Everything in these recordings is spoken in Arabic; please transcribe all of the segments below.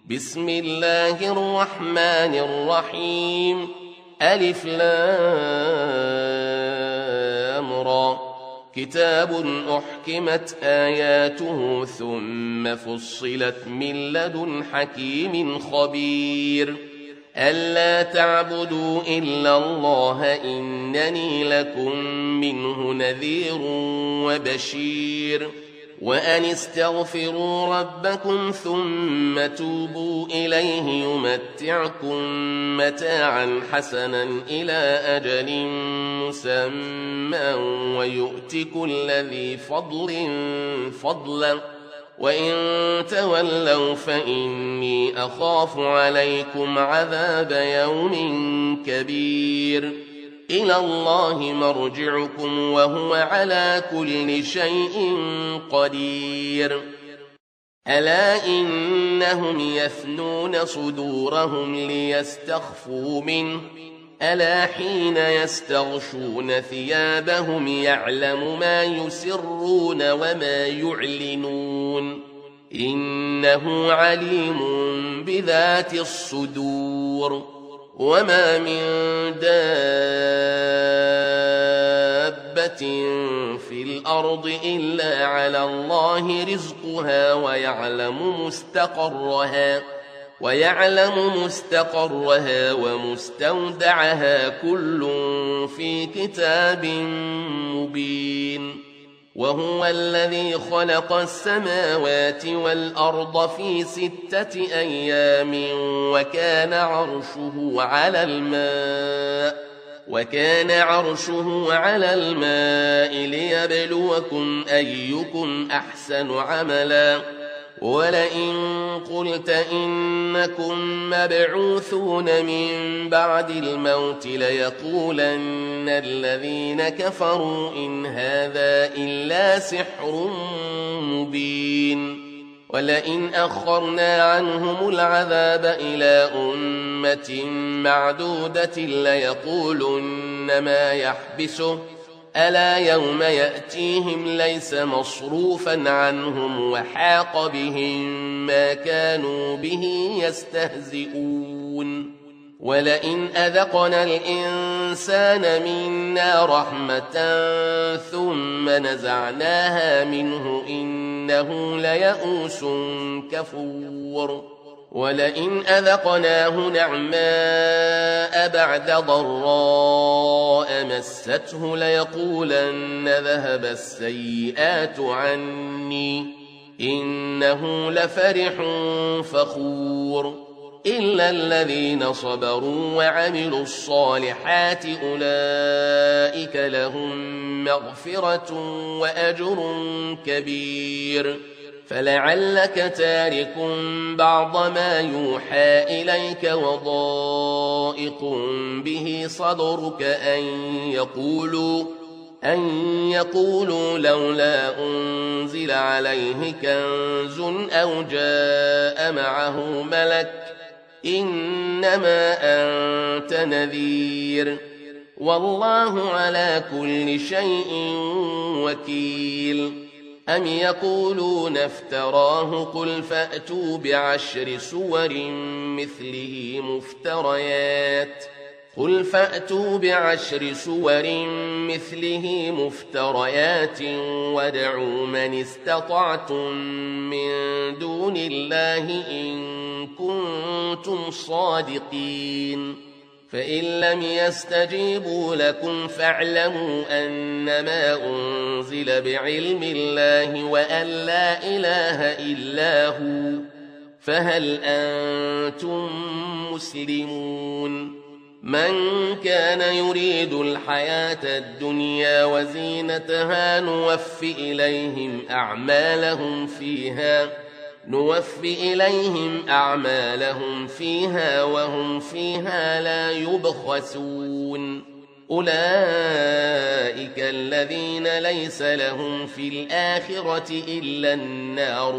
بسم الله الرحمن الرحيم ألف لام را كتاب أحكمت آياته ثم فصلت من لدن حكيم خبير ألا تعبدوا إلا الله إنني لكم منه نذير وبشير وأن استغفروا ربكم ثم توبوا إليه يمتعكم متاعا حسنا إلى أجل مسمى ويؤت كل ذي فضل فضلا وإن تولوا فإني أخاف عليكم عذاب يوم كبير إلى الله مرجعكم وهو على كل شيء قدير ألا إنهم يثنون صدورهم ليستخفوا منه ألا حين يستغشون ثيابهم يعلم ما يسرون وما يعلنون إنه عليم بذات الصدور وما من دابة في الأرض إلا على الله رزقها ويعلم مستقرها ومستودعها كل في كتاب مبين وهو الذي خلق السماوات والأرض في 6 أيام وكان عرشه على الماء ليبلوكم أيكم أحسن عملا ولئن قلت إنكم مبعوثون من بعد الموت ليقولن الذين كفروا إن هذا إلا سحر مبين ولئن أخرنا عنهم العذاب إلى أمة معدودة ليقولن ما يحبسه ألا يوم يأتيهم ليس مصروفا عنهم وحاق بهم ما كانوا به يستهزئون ولئن أذقنا الإنسان منا رحمة ثم نزعناها منه إنه ليئوس كفور ولئن أذقناه نعماء بعد ضراء مسته ليقولن ذهب السيئات عني إنه لفرح فخور إلا الذين صبروا وعملوا الصالحات أولئك لهم مغفرة وأجر كبير فلعلك تارك بعض ما يوحى إليك وضائق به صدرك أن يقولوا لولا أنزل عليه كنز أو جاء معه ملك إنما أنت نذير والله على كل شيء وكيل أم يقولون افتراه قل فأتوا ب10 سور مثله مفتريات وادعوا من استطعتم من دون الله إن كنتم صادقين فإن لم يستجيبوا لكم فاعلموا أنما أنزل بعلم الله وأن لا إله إلا هو فهل أنتم مسلمون من كان يريد الحياة الدنيا وزينتها نوفي إليهم أعمالهم فيها وهم فيها لا يبخسون أولئك الذين ليس لهم في الآخرة إلا النار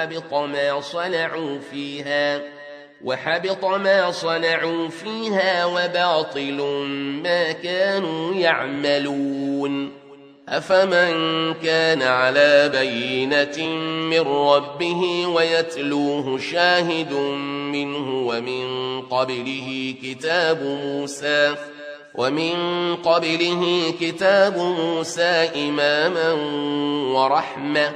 وحبط ما صنعوا فيها وباطل ما كانوا يعملون أفمن كان على بينة من ربه ويتلوه شاهد منه ومن قبله كتاب موسى إماما ورحمة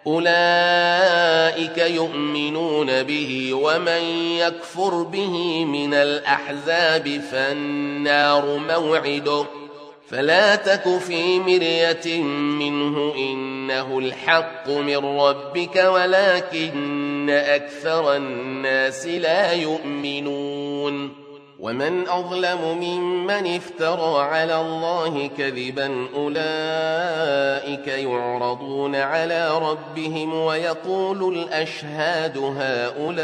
أولئك يؤمنون به ومن يكفر به من الأحزاب فالنار موعده فلا تك في مرية منه إنه الحق من ربك ولكن أكثر الناس لا يؤمنون ومن أظلم ممن افترى على الله كذبا أولئك يعرضون على ربهم ويقول الأشهاد هؤلاء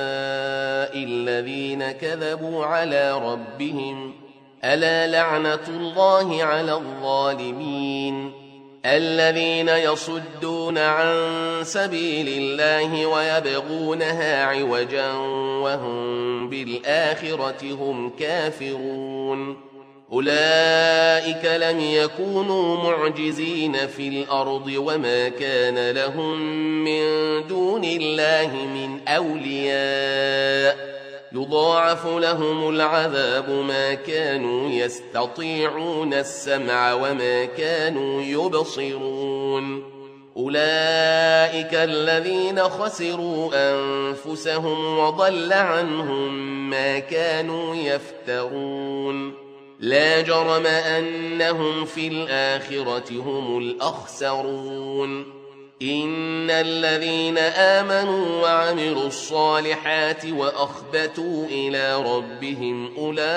الذين كذبوا على ربهم ألا لعنة الله على الظالمين الذين يصدون عن سبيل الله ويبغونها عوجا وهم بالآخرة هم كافرون أولئك لم يكونوا معجزين في الأرض وما كان لهم من دون الله من أولياء يضاعف لهم العذاب ما كانوا يستطيعون السمع وما كانوا يبصرون أولئك الذين خسروا أنفسهم وضل عنهم ما كانوا يفترون لا جرم أنهم في الآخرة هم الأخسرون إن الذين آمنوا وعملوا الصالحات وأخبتوا إلى ربهم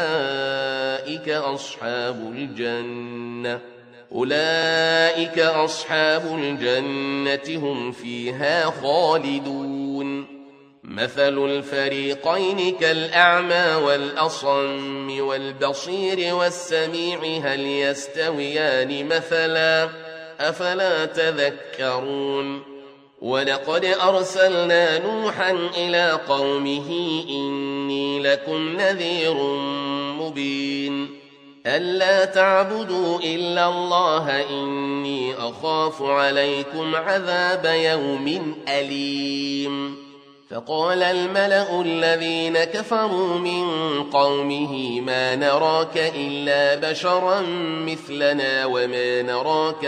أولئك أصحاب الجنة هم فيها خالدون مثل الفريقين كالأعمى والأصم والبصير والسميع هل يستويان مثلا أفلا تذكرون ولقد أرسلنا نوحا إلى قومه إني لكم نذير مبين ألا تعبدوا إلا الله إني أخاف عليكم عذاب يوم أليم فقال الملأ الذين كفروا من قومه ما نراك إلا بشرا مثلنا وما نراك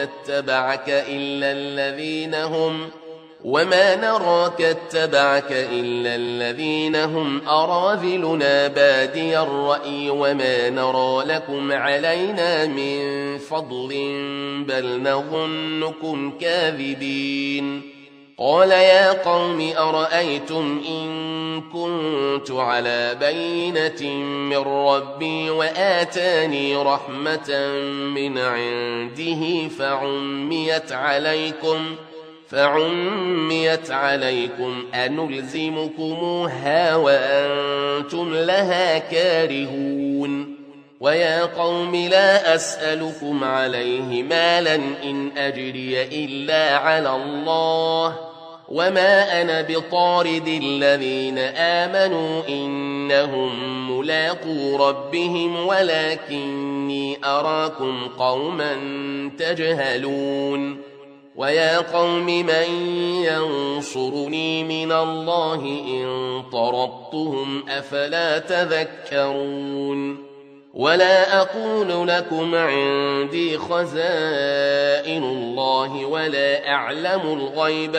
اتبعك إلا الذين هم أراذلنا بادي الرأي وما نرى لكم علينا من فضل بل نظنكم كاذبين قال يا قوم أرأيتم إن كنت على بينة من ربي وآتاني رحمة من عنده فعميت عليكم أنلزمكموها وأنتم لها كارهون ويا قوم لا أسألكم عليه مالا إن أجري إلا على الله وما أنا بطارد الذين آمنوا إنهم ملاقو ربهم ولكني أراكم قوما تجهلون ويا قوم من ينصرني من الله إن طردتهم أفلا تذكرون ولا أقول لكم عندي خزائن الله ولا أعلم الغيب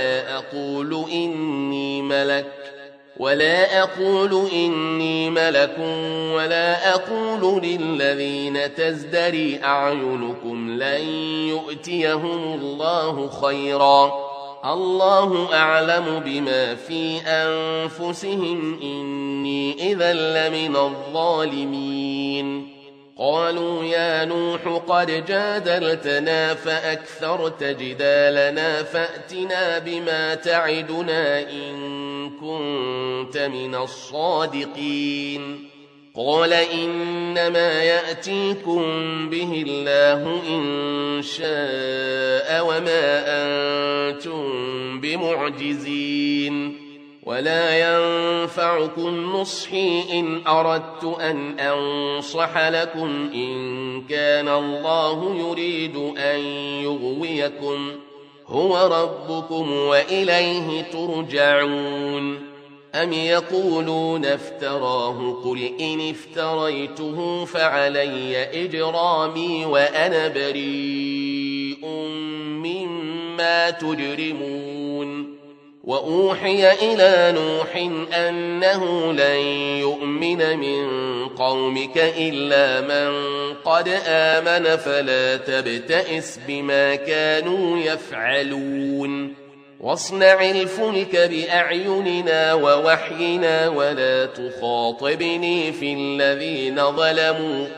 ولا أقول إني ملك ولا أقول للذين تزدري أعينكم لن يؤتيهم الله خيرا الله أعلم بما في أنفسهم إني إذا لمن الظالمين قالوا يا نوح قد جادلتنا فأكثرت جدالنا فأتنا بما تعدنا إن كنت من الصادقين قال إنما يأتيكم به الله إن شاء وما أنتم بمعجزين ولا ينفعكم نصحي إن أردت أن أنصح لكم إن كان الله يريد أن يغويكم هو ربكم وإليه ترجعون. أم يقولون افتراه قل إن افتريته فعلي إجرامي وأنا بريء مما تجرمون. وأوحي إلى نوح أنه لن يؤمن من قومك إلا من قد آمن فلا تبتئس بما كانوا يفعلون. واصنع الفلك بأعيننا ووحينا ولا تخاطبني في الذين ظلموا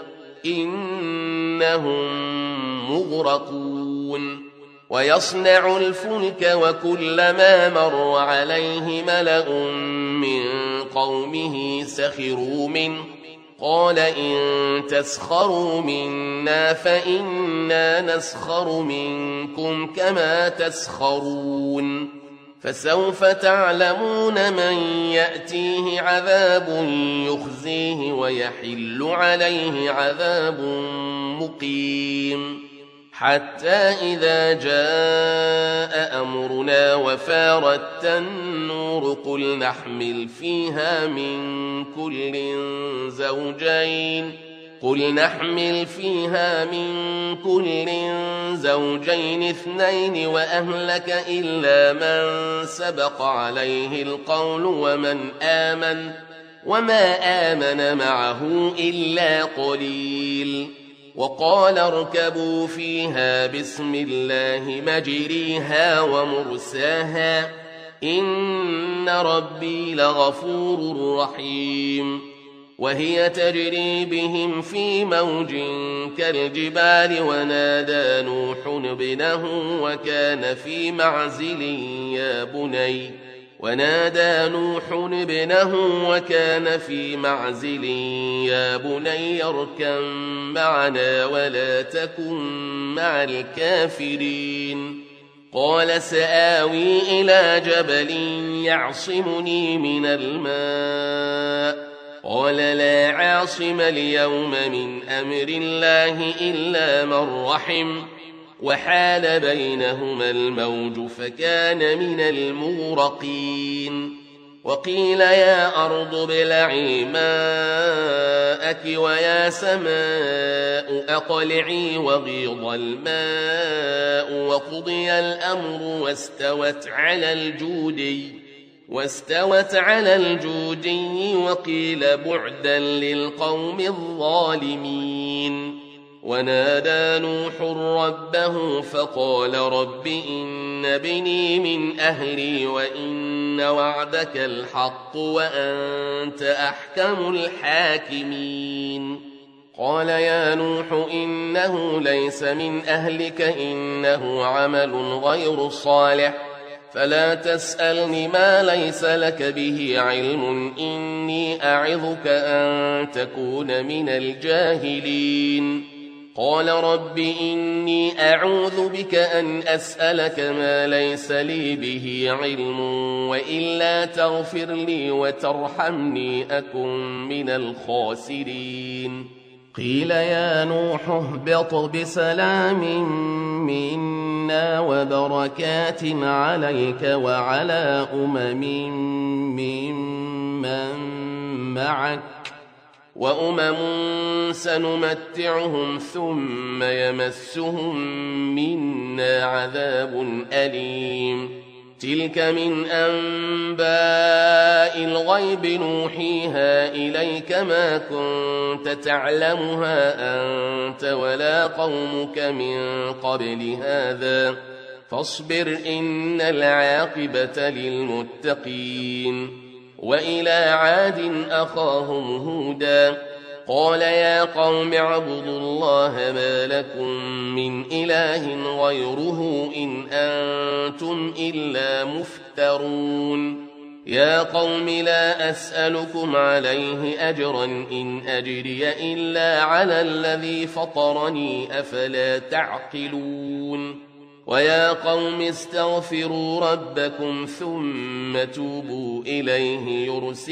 إنهم مغرقون. ويصنع الفلك وكلما مر عليه ملأ من قومه سخروا منه قال إن تسخروا منا فإنا نسخر منكم كما تسخرون. فسوف تعلمون من يأتيه عذاب يخزيه ويحل عليه عذاب مقيم. حتى إذا جاء أمرنا وفارت النور قل نحمل فيها من كل زوجين اثنين وأهلك إلا من سبق عليه القول وما آمن معه إلا قليل. وقال اركبوا فيها بسم الله مجريها ومرساها إن ربي لغفور رحيم. وهي تجري بهم في موج كالجبال ونادى نوح ابنه وكان في معزل يا بني اركب معنا ولا تكن مع الكافرين. قال سآوي إلى جبل يعصمني من الماء قال لا عاصم اليوم من أمر الله إلا من رحم وحال بينهما الموج فكان من المغرقين. وقيل يا أرض ابلعي ماءك ويا سماء أقلعي وغيض الماء وقضي الأمر واستوت على الجودي وقيل بعدا للقوم الظالمين. ونادى نوح ربه فقال رب إن ابني من أهلي وإن وعدك الحق وأنت أحكم الحاكمين. قال يا نوح إنه ليس من أهلك إنه عمل غير صالح فلا تسألني ما ليس لك به علم إني أعظك أن تكون من الجاهلين. قال رب إني أعوذ بك أن أسألك ما ليس لي به علم وإلا تغفر لي وترحمني أكن من الخاسرين. قيل يا نوح اهبط بسلام منا وبركات عليك وعلى ممن معك وأمم سنمتعهم ثم يمسهم منا عذاب أليم. تلك من أنباء الغيب نوحيها إليك ما كنت تعلمها أنت ولا قومك من قبل هذا فاصبر إن العاقبة للمتقين. وإلى عاد أخاهم هودا قال يا قوم اعبدوا الله ما لكم من إله غيره إن أنتم إلا مفترون. يا قوم لا أسألكم عليه أجرا إن أجري إلا على الذي فطرني أفلا تعقلون. ويا قوم استغفروا ربكم ثم توبوا إليه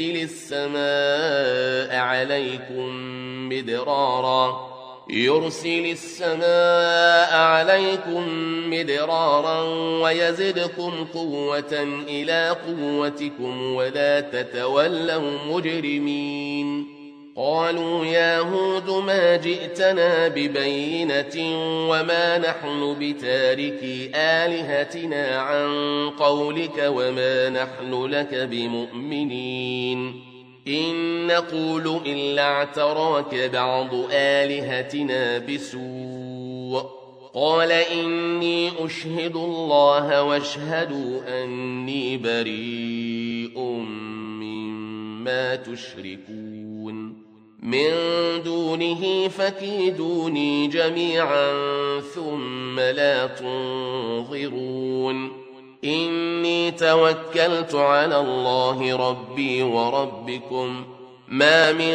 يرسل السماء عليكم مدرارا ويزدكم قوة إلى قوتكم ولا تتولوا مجرمين. قالوا يا هود ما جئتنا ببينة وما نحن بتاركي آلهتنا عن قولك وما نحن لك بمؤمنين إن نقول إلا اعتراك بعض آلهتنا بسوء. قال إني أشهد الله واشهدوا أني بريء مما تشركون من دونه فكيدوني جميعا ثم لا تنظرون. إني توكلت على الله ربي وربكم ما من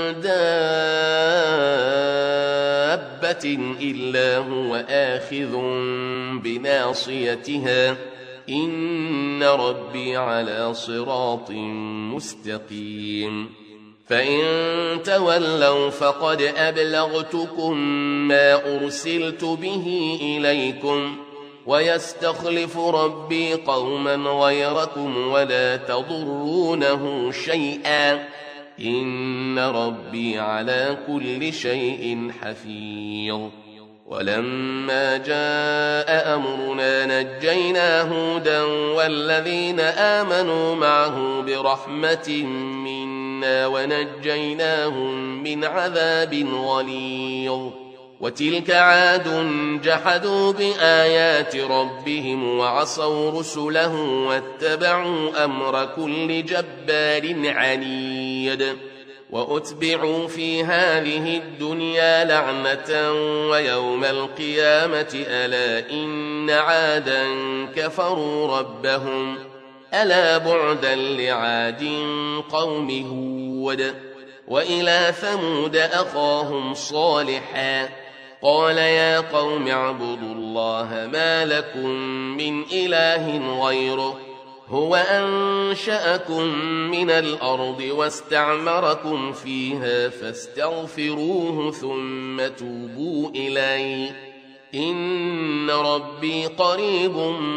دابة إلا هو آخذ بناصيتها إن ربي على صراط مستقيم. فإن تولوا فقد أبلغتكم ما أرسلت به إليكم ويستخلف ربي قوما غيركم ولا تضرونه شيئا إن ربي على كل شيء حفيظ. ولما جاء أمرنا نجينا هودا والذين آمنوا معه برحمة منا ونجيناهم من عذاب غليظ. وتلك عاد جحدوا بآيات ربهم وعصوا رسله واتبعوا أمر كل جبار عنيد. وأتبعوا في هذه الدنيا لعنة ويوم القيامة ألا إن عادا كفروا ربهم ألا بعدا لعاد قوم هود. وإلى ثمود أخاهم صالحا قال يا قوم اعبدوا الله ما لكم من إله غيره هو أنشأكم من الأرض واستعمركم فيها فاستغفروه ثم توبوا إليه إن ربي قريب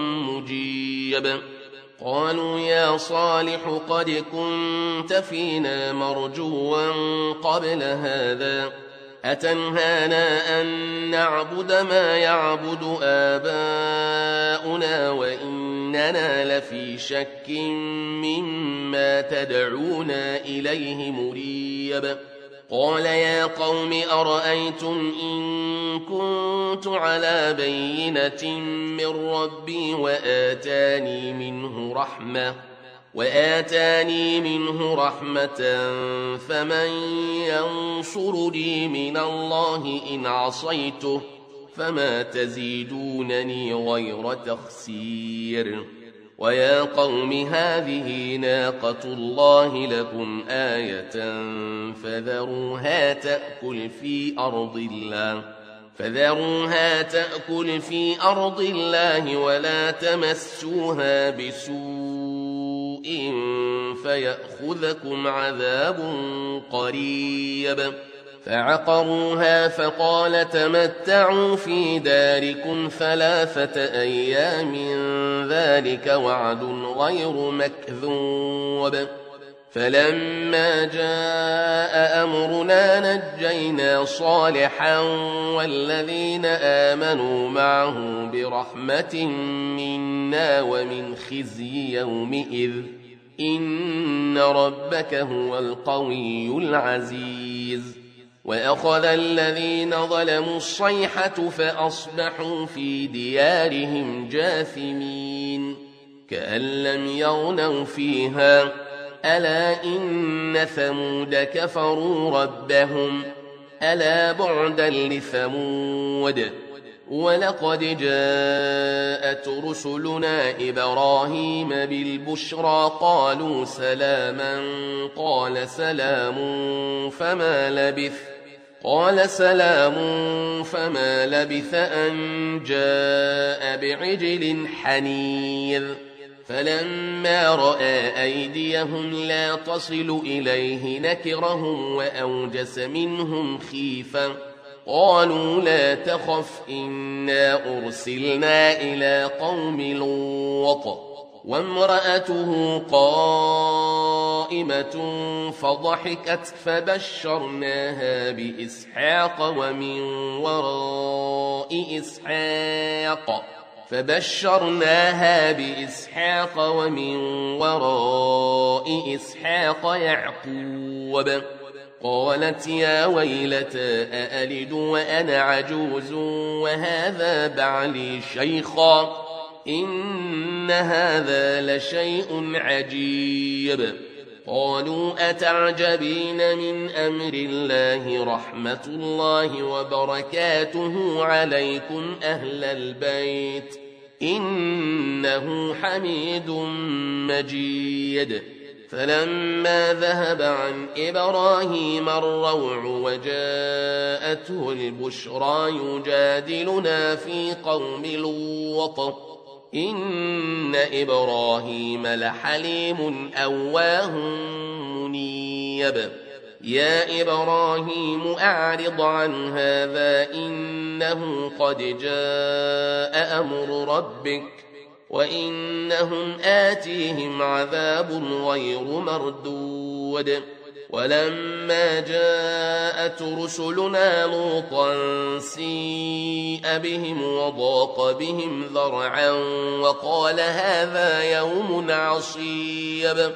مجيب. قالوا يا صالح قد كنت فينا مرجوا قبل هذا أتنهانا أن نعبد ما يعبد آباؤنا وإننا لفي شك مما تدعونا إليه مريب. قال يا قوم أرأيتم إن كنت على بينة من ربي وآتاني منه رحمة فمن ينصرني من الله إن عصيته فما تزيدونني غير تخسير. ويا قوم هذه ناقة الله لكم آية فذروها تأكل في أرض الله ولا تمسوها بسوء فيأخذكم عذاب قريب. فعقروها فقال تمتعوا في داركم 3 أيام ذلك وعد غير مكذوب. فلما جاء أمرنا نجينا صالحا والذين آمنوا معه برحمة منا ومن خزي يومئذ إن ربك هو القوي العزيز. وأخذ الذين ظلموا الصيحة فأصبحوا في ديارهم جاثمين كأن لم يغنوا فيها ألا إن ثمود كفروا ربهم ألا بعدا لثمود. ولقد جاءت رسلنا إبراهيم بالبشرى قالوا سلاما قال سلام قال سلام، فما لبث أن جاء بعجل حنيذ. فلما رأى أيديهم لا تصل إليه نكرهم وأوجس منهم خيفة. قالوا لا تخف، إنا أرسلنا إلى قوم لوط وامرأته قائمة فضحكت فبشرناها بإسحاق ومن وراء إسحاق يعقوب. قالت يا ويلتى أألد وأنا عجوز وهذا بعلي شيخا، إن هذا لشيء عجيب. قالوا أتعجبين من أمر الله، رحمة الله وبركاته عليكم أهل البيت، إنه حميد مجيد. فلما ذهب عن إبراهيم الروع وجاءته البشرى يجادلنا في قوم لوط، إن إبراهيم لحليم أواه منيب. يا إبراهيم أعرض عن هذا، إنه قد جاء أمر ربك، وإنهم آتيهم عذاب غير مردود. ولما جاءت رسلنا لوطا سيء بهم وضاق بهم ذرعا وقال هذا يوم عصيب.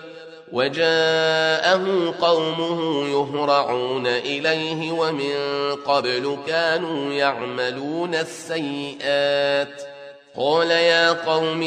وجاءه قومه يهرعون إليه ومن قبل كانوا يعملون السيئات. قال يا قوم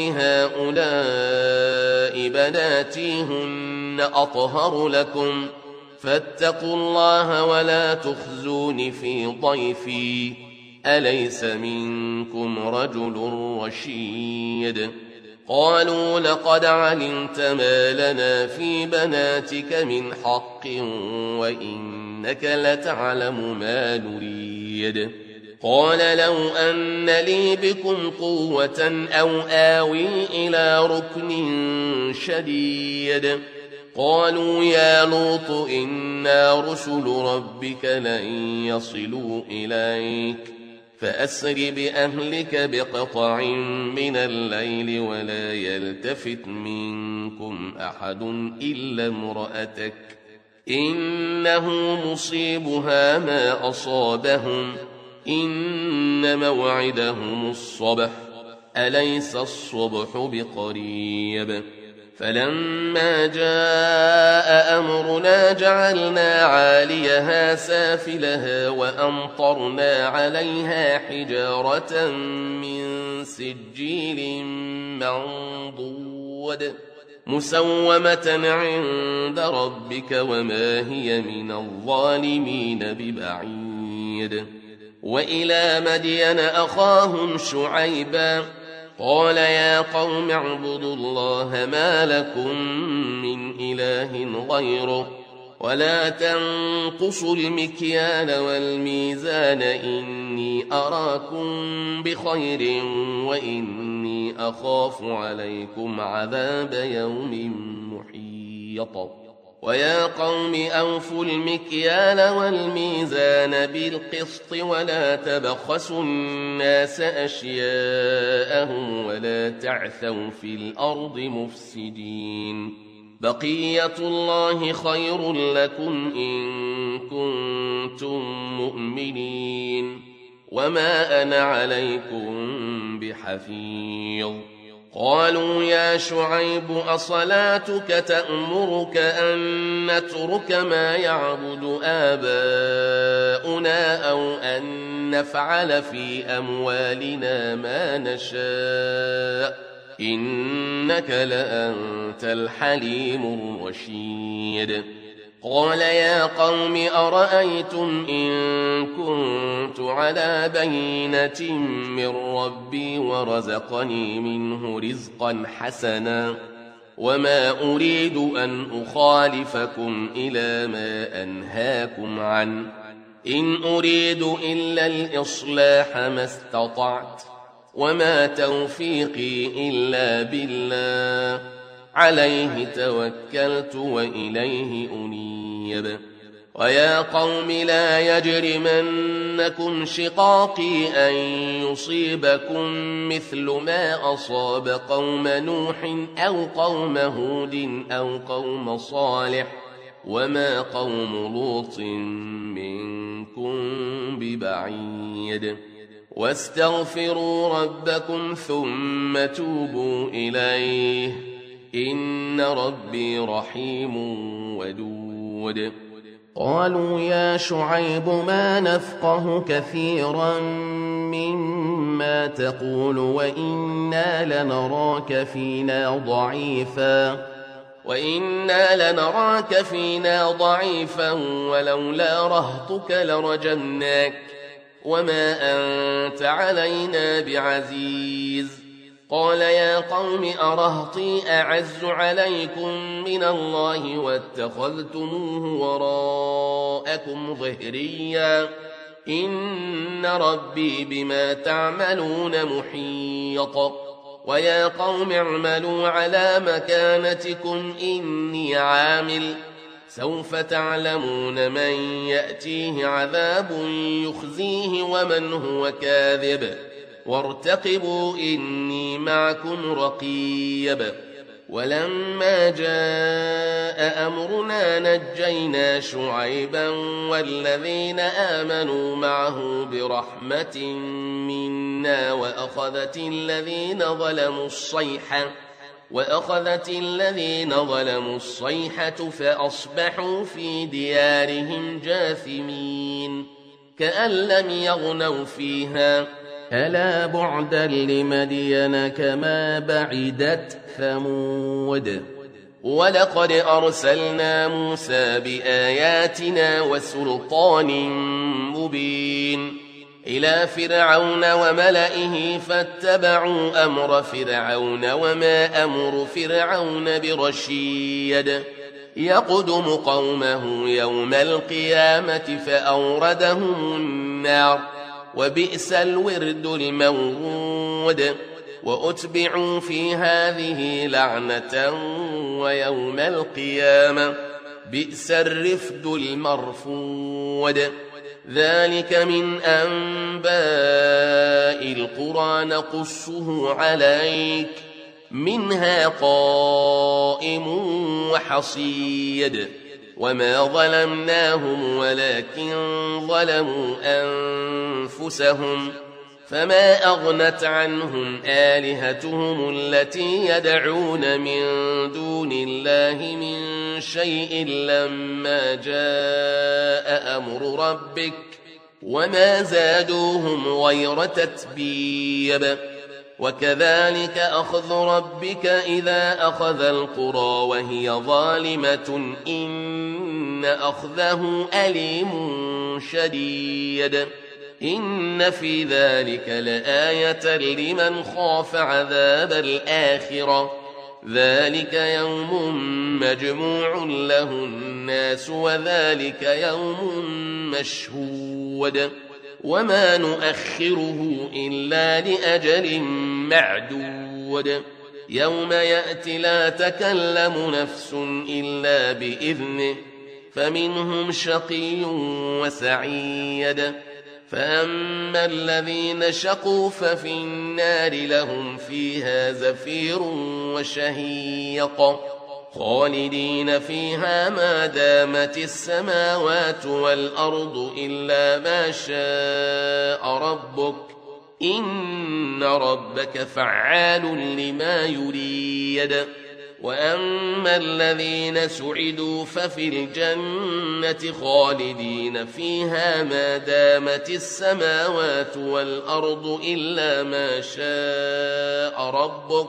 هؤلاء بناتي هن أطهر لكم، فاتقوا الله ولا تخزون في ضيفي، أليس منكم رجل رشيد؟ قالوا لقد علمت ما لنا في بناتك من حق وإنك لتعلم ما نريد. قال لو أن لي بكم قوة أو آوي إلى ركن شديد. قالوا يا لوط إنا رسل ربك لن يصلوا إليك، فأسر بأهلك بقطع من الليل ولا يلتفت منكم أحد إلا امرأتك، إنه مصيبها ما أصابهم، إن موعدهم الصبح، أليس الصبح بقريب؟ فلما جاء أمرنا جعلنا عاليها سافلها وأمطرنا عليها حجارة من سجيل منضود مسومة عند ربك وما هي من الظالمين ببعيد. وإلى مدين أخاهم شعيبا قال يا قوم اعبدوا الله ما لكم من إله غيره ولا تنقصوا المكيال والميزان إني أراكم بخير وإني أخاف عليكم عذاب يوم محيط. ويا قوم أوفوا المكيال والميزان بالقسط ولا تبخسوا الناس أشياءهم ولا تعثوا في الأرض مفسدين. بقية الله خير لكم إن كنتم مؤمنين وما أنا عليكم بحفيظ. قالوا يا شعيب أصلاتك تأمرك أن نترك ما يعبد آباؤنا أو أن نفعل في أموالنا ما نشاء إنك لأنت الحليم الرشيد. قال يا قوم أرأيتم إن كنت على بينة من ربي ورزقني منه رزقا حسنا وما أريد أن أخالفكم إلى ما أنهاكم عنه إن أريد إلا الإصلاح ما استطعت وما توفيقي إلا بالله عليه توكلت وإليه أنيب ويا قوم لا يجرمنكم شقاقي أن يصيبكم مثل ما أصاب قوم نوح أو قوم هود أو قوم صالح وما قوم لوط منكم ببعيد واستغفروا ربكم ثم توبوا إليه إن ربي رحيم ودود قالوا يا شعيب ما نفقه كثيرا مما تقول وإنا لنراك فينا ضعيفا ولولا رهطك لرجمناك وما أنت علينا بعزيز قال يا قوم أرهطي أعز عليكم من الله واتخذتموه وراءكم ظهريا إن ربي بما تعملون محيط ويا قوم اعملوا على مكانتكم إني عامل سوف تعلمون من يأتيه عذاب يخزيه ومن هو كاذب وارتقبوا إني معكم رقيب ولما جاء أمرنا نجينا شعيبا والذين آمنوا معه برحمة منا وأخذت الذين ظلموا الصيحة فأصبحوا في ديارهم جاثمين كأن لم يغنوا فيها ألا بعدا لمدين كما بعدت ثمود ولقد أرسلنا موسى بآياتنا وسلطان مبين إلى فرعون وملئه فاتبعوا أمر فرعون وما أمر فرعون برشيد يقدم قومه يوم القيامة فأوردهم النار وبئس الورد المورود وأتبعوا في هذه لعنة ويوم القيامة بئس الرفد المرفود ذلك من أنباء القرى نقصه عليك منها قائم وحصيد وما ظلمناهم ولكن ظلموا أنفسهم فما أغنت عنهم آلهتهم التي يدعون من دون الله من شيء لما جاء أمر ربك وما زادوهم غير تتبيب وكذلك أخذ ربك إذا أخذ القرى وهي ظالمة إن أخذه أليم شديد إن في ذلك لآية لمن خاف عذاب الآخرة ذلك يوم مجموع له الناس وذلك يوم مشهود وما نؤخره إلا لأجل معدود يوم يأتي لا تكلم نفس إلا بإذنه فمنهم شقي وسعيد فأما الذين شقوا ففي النار لهم فيها زفير وشهيق خالدين فيها ما دامت السماوات والأرض إلا ما شاء ربك إن ربك فعال لما يريد وأما الذين سعدوا ففي الجنة خالدين فيها ما دامت السماوات والأرض إلا ما شاء ربك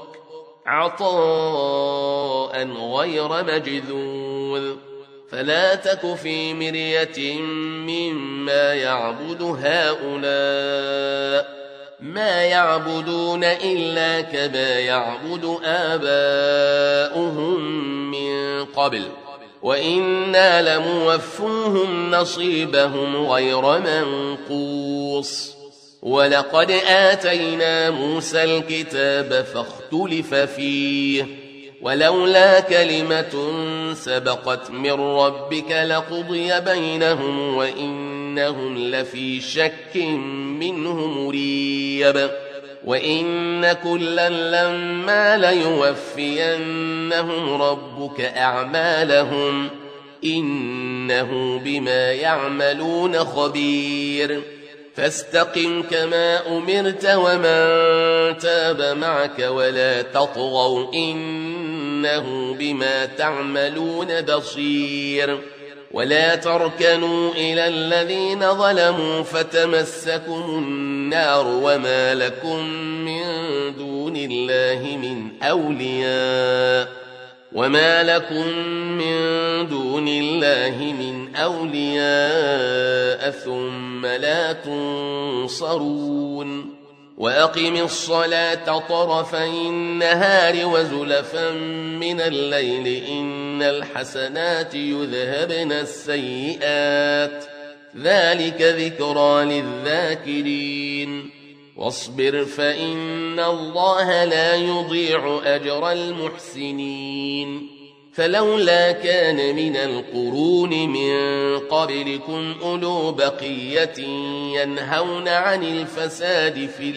عطاء غير مجذوذ فلا تك في مرية مما يعبد هؤلاء ما يعبدون إلا كما يعبد آباؤهم من قبل وإنا لموفوهم نصيبهم غير منقوص ولقد آتينا موسى الكتاب فاختلف فيه ولولا كلمة سبقت من ربك لقضي بينهم وإنهم لفي شك منه مريب وإن كلا لما ليوفينهم ربك أعمالهم إنه بما يعملون خبير فاستقم كما أمرت ومن تاب معك ولا تطغوا إنه بما تعملون بصير ولا تركنوا إلى الذين ظلموا فتمسكم النار وما لكم من دون الله من أولياء ثم لا تنصرون وأقم الصلاة طرفي النهار وزلفا من الليل إن الحسنات يذهبن السيئات ذلك ذكرى للذاكرين واصبر فإن الله لا يضيع أجر المحسنين فلولا كان من القرون من قبلكم أولو بقية ينهون عن الفساد في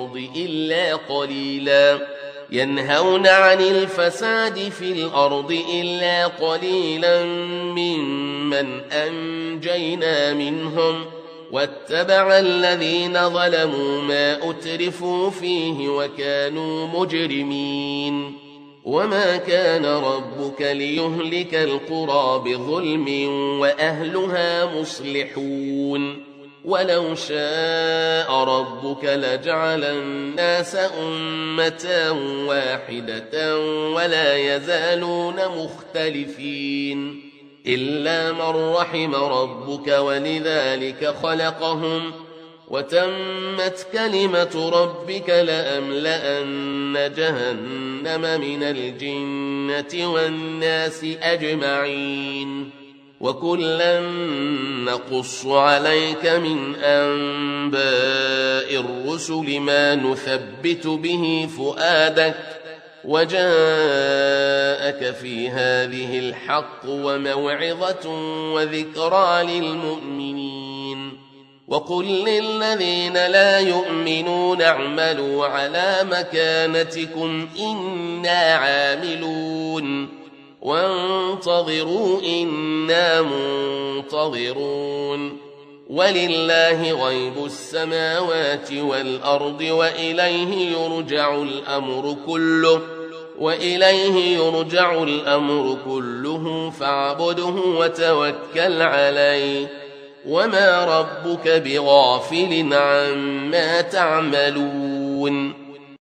الأرض إلا قليلا ممن أنجينا منهم واتبع الذين ظلموا ما أترفوا فيه وكانوا مجرمين وما كان ربك ليهلك القرى بظلم وأهلها مصلحون ولو شاء ربك لجعل الناس أمة واحدة ولا يزالون مختلفين إلا من رحم ربك ولذلك خلقهم وتمت كلمة ربك لأملأن جهنم من الجنة والناس أجمعين وكلا نقص عليك من أنباء الرسل ما نثبت به فؤادك وجاءك في هذه الحق وموعظة وذكرى للمؤمنين وقل للذين لا يؤمنون اعملوا على مكانتكم إنا عاملون وانتظروا إنا منتظرون ولله غيب السماوات والأرض وإليه يرجع الأمر كله فاعبده وتوكل عليه وما ربك بغافل عما تعملون